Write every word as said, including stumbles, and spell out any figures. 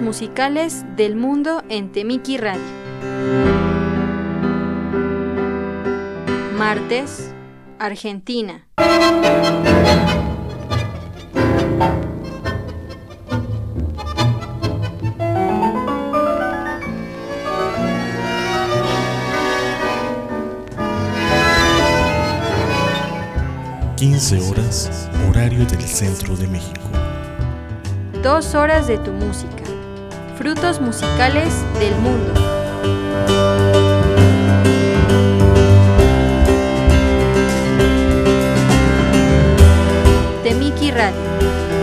musicales del mundo en Temiki Radio. Martes, Argentina. quince horas, horario del centro de México. Dos horas de tu música. Frutos musicales del mundo. Temiki Radio.